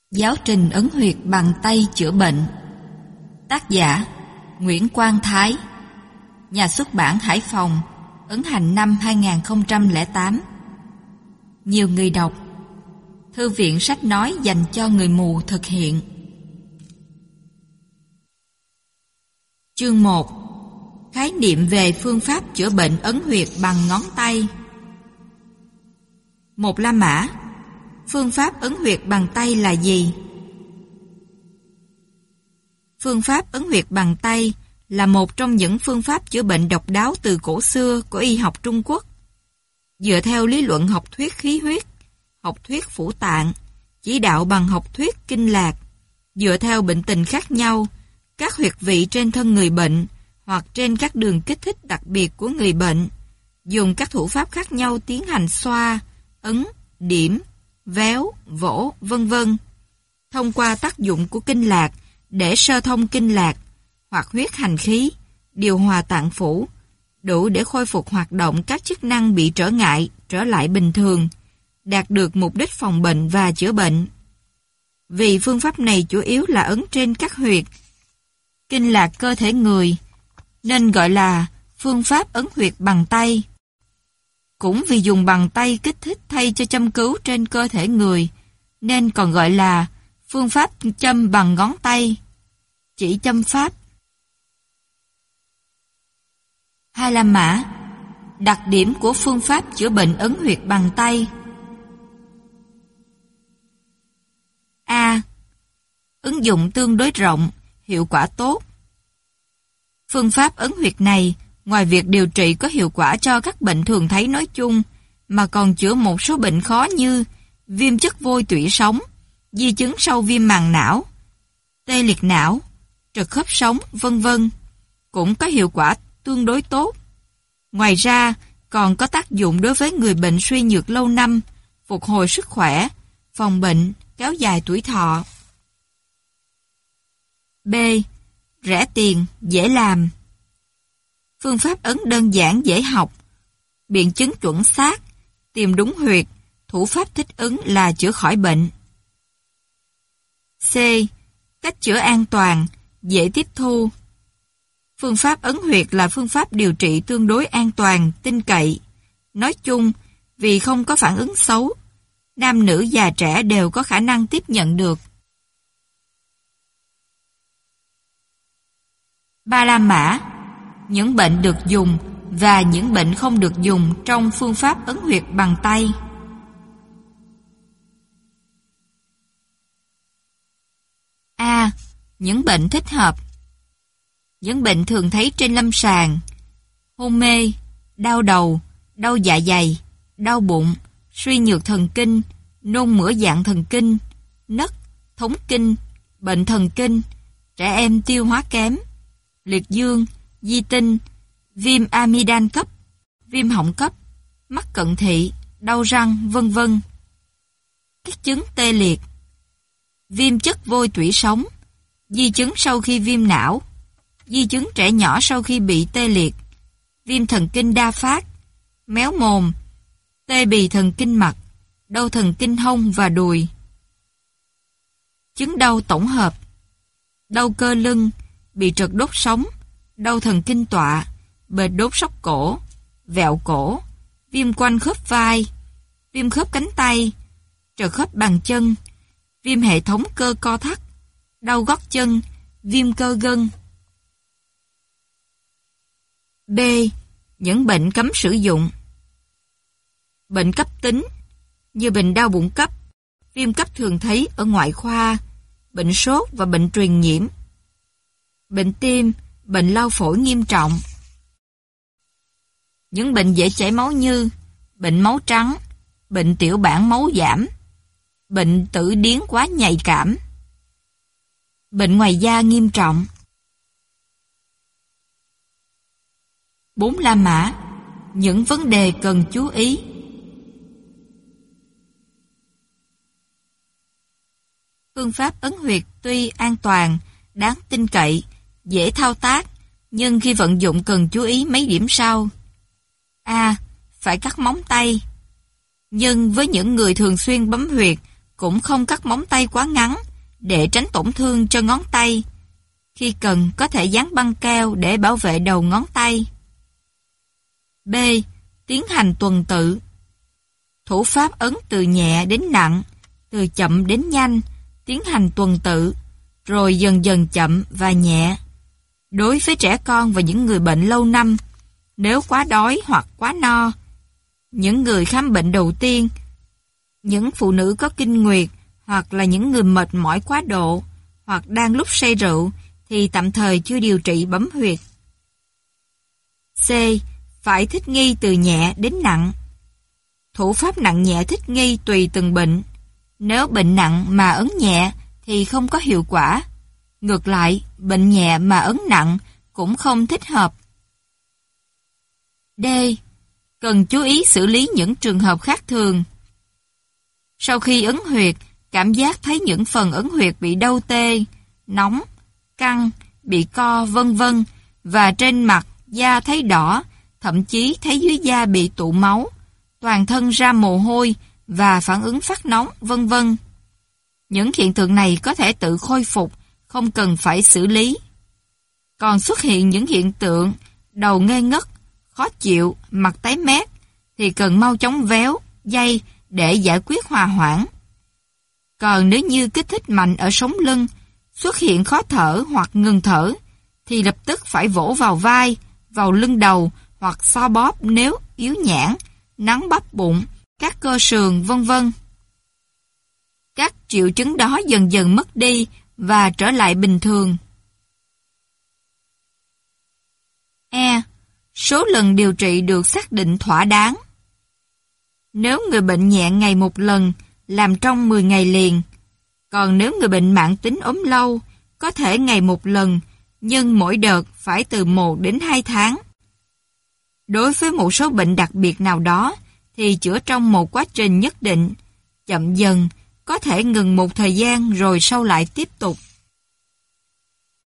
Giáo trình ấn huyệt bằng tay chữa bệnh. Tác giả Nguyễn Quang Thái. Nhà xuất bản Hải Phòng. Ấn hành năm 2008. Nhiều người đọc. Thư viện sách nói dành cho người mù thực hiện. Chương 1. Khái niệm về phương pháp chữa bệnh ấn huyệt bằng ngón tay. Một La Mã. Phương pháp ấn huyệt bằng tay là gì? Phương pháp ấn huyệt bằng tay là một trong những phương pháp chữa bệnh độc đáo từ cổ xưa của y học Trung Quốc. Dựa theo lý luận học thuyết khí huyết, học thuyết phủ tạng, chỉ đạo bằng học thuyết kinh lạc, dựa theo bệnh tình khác nhau, các huyệt vị trên thân người bệnh hoặc trên các đường kích thích đặc biệt của người bệnh, dùng các thủ pháp khác nhau tiến hành xoa, ấn, điểm, véo, vỗ, vân vân. Thông qua tác dụng của kinh lạc để sơ thông kinh lạc, hoặc huyết hành khí, điều hòa tạng phủ, đủ để khôi phục hoạt động các chức năng bị trở ngại trở lại bình thường, đạt được mục đích phòng bệnh và chữa bệnh. Vì phương pháp này chủ yếu là ấn trên các huyệt kinh lạc cơ thể người, nên gọi là phương pháp ấn huyệt bằng tay. Cũng vì dùng bằng tay kích thích thay cho châm cứu trên cơ thể người, nên còn gọi là phương pháp châm bằng ngón tay, chỉ châm pháp. Hai La Mã. Đặc điểm của phương pháp chữa bệnh ấn huyệt bằng tay. A. Ứng dụng tương đối rộng, hiệu quả tốt. Phương pháp ấn huyệt này, ngoài việc điều trị có hiệu quả cho các bệnh thường thấy nói chung, mà còn chữa một số bệnh khó như viêm chất vôi tủy sống, di chứng sau viêm màng não, tê liệt não, trật khớp sống, vân vân, cũng có hiệu quả tương đối tốt. Ngoài ra, còn có tác dụng đối với người bệnh suy nhược lâu năm, phục hồi sức khỏe, phòng bệnh, kéo dài tuổi thọ. B. Rẻ tiền, dễ làm. Phương pháp ấn đơn giản dễ học, biện chứng chuẩn xác, tìm đúng huyệt, thủ pháp thích ứng là chữa khỏi bệnh. C. Cách chữa an toàn, dễ tiếp thu. Phương pháp ấn huyệt là phương pháp điều trị tương đối an toàn, tin cậy. Nói chung, vì không có phản ứng xấu, nam nữ già trẻ đều có khả năng tiếp nhận được. Ba La Mã. Những bệnh được dùng và những bệnh không được dùng trong phương pháp ấn huyệt bằng tay. A. Những bệnh thích hợp. Những bệnh thường thấy trên lâm sàng: hôn mê, đau đầu, đau dạ dày, đau bụng, suy nhược thần kinh, nôn mửa dạng thần kinh, nấc, thống kinh, bệnh thần kinh, trẻ em tiêu hóa kém, liệt dương, di tinh, viêm amidan cấp, viêm họng cấp, mắc cận thị, đau răng, vân vân. Các chứng tê liệt, viêm chất vôi tủy sống, di chứng sau khi viêm não, di chứng trẻ nhỏ sau khi bị tê liệt, viêm thần kinh đa phát, méo mồm, tê bì thần kinh mặt, đau thần kinh hông và đùi. Chứng đau tổng hợp, đau cơ lưng, bị trật đốt sống, đau thần kinh tọa, bệt đốt sốc cổ, vẹo cổ, viêm quanh khớp vai, viêm khớp cánh tay, trật khớp bàn chân, viêm hệ thống cơ co thắt, đau gót chân, viêm cơ gân. B. Những bệnh cấm sử dụng. Bệnh cấp tính, như bệnh đau bụng cấp, viêm cấp thường thấy ở ngoại khoa, bệnh sốt và bệnh truyền nhiễm. Bệnh tim, bệnh lao phổi nghiêm trọng. Những bệnh dễ chảy máu như bệnh máu trắng, bệnh tiểu bản máu giảm, bệnh tử điếng quá nhạy cảm, bệnh ngoài da nghiêm trọng. 4 La Mã. Những vấn đề cần chú ý. Phương pháp ấn huyệt tuy an toàn, đáng tin cậy, dễ thao tác, nhưng khi vận dụng cần chú ý mấy điểm sau. A. Phải cắt móng tay. Nhưng với những người thường xuyên bấm huyệt, cũng không cắt móng tay quá ngắn để tránh tổn thương cho ngón tay. Khi cần có thể dán băng keo để bảo vệ đầu ngón tay. B. Tiến hành tuần tự. Thủ pháp ấn từ nhẹ đến nặng, từ chậm đến nhanh, tiến hành tuần tự, rồi dần dần chậm và nhẹ. Đối với trẻ con và những người bệnh lâu năm, nếu quá đói hoặc quá no, những người khám bệnh đầu tiên, những phụ nữ có kinh nguyệt, hoặc là những người mệt mỏi quá độ, hoặc đang lúc say rượu, thì tạm thời chưa điều trị bấm huyệt. C. Phải thích nghi từ nhẹ đến nặng. Thủ pháp nặng nhẹ thích nghi tùy từng bệnh. Nếu bệnh nặng mà ấn nhẹ thì không có hiệu quả. Ngược lại, bệnh nhẹ mà ấn nặng cũng không thích hợp. D. Cần chú ý xử lý những trường hợp khác thường. Sau khi ấn huyệt, cảm giác thấy những phần ấn huyệt bị đau tê, nóng, căng, bị co vân vân, và trên mặt, da thấy đỏ, thậm chí thấy dưới da bị tụ máu, toàn thân ra mồ hôi và phản ứng phát nóng vân vân. Những hiện tượng này có thể tự khôi phục, không cần phải xử lý. Còn xuất hiện những hiện tượng đầu ngây ngất, khó chịu, mặt tái mét thì cần mau chóng véo, day để giải quyết hòa hoãn. Còn nếu như kích thích mạnh ở sống lưng, xuất hiện khó thở hoặc ngừng thở, thì lập tức phải vỗ vào vai, vào lưng đầu hoặc xoa bóp nếu yếu nhãn, nắng bắp bụng, các cơ sườn vân vân. Các triệu chứng đó dần dần mất đi và trở lại bình thường. E. Số lần điều trị được xác định thỏa đáng. Nếu người bệnh nhẹ ngày một lần, làm trong 10 ngày liền. Còn nếu người bệnh mãn tính ốm lâu, có thể ngày một lần, nhưng mỗi đợt phải từ 1 đến 2 tháng. Đối với một số bệnh đặc biệt nào đó, thì chữa trong một quá trình nhất định, chậm dần, có thể ngừng một thời gian rồi sau lại tiếp tục.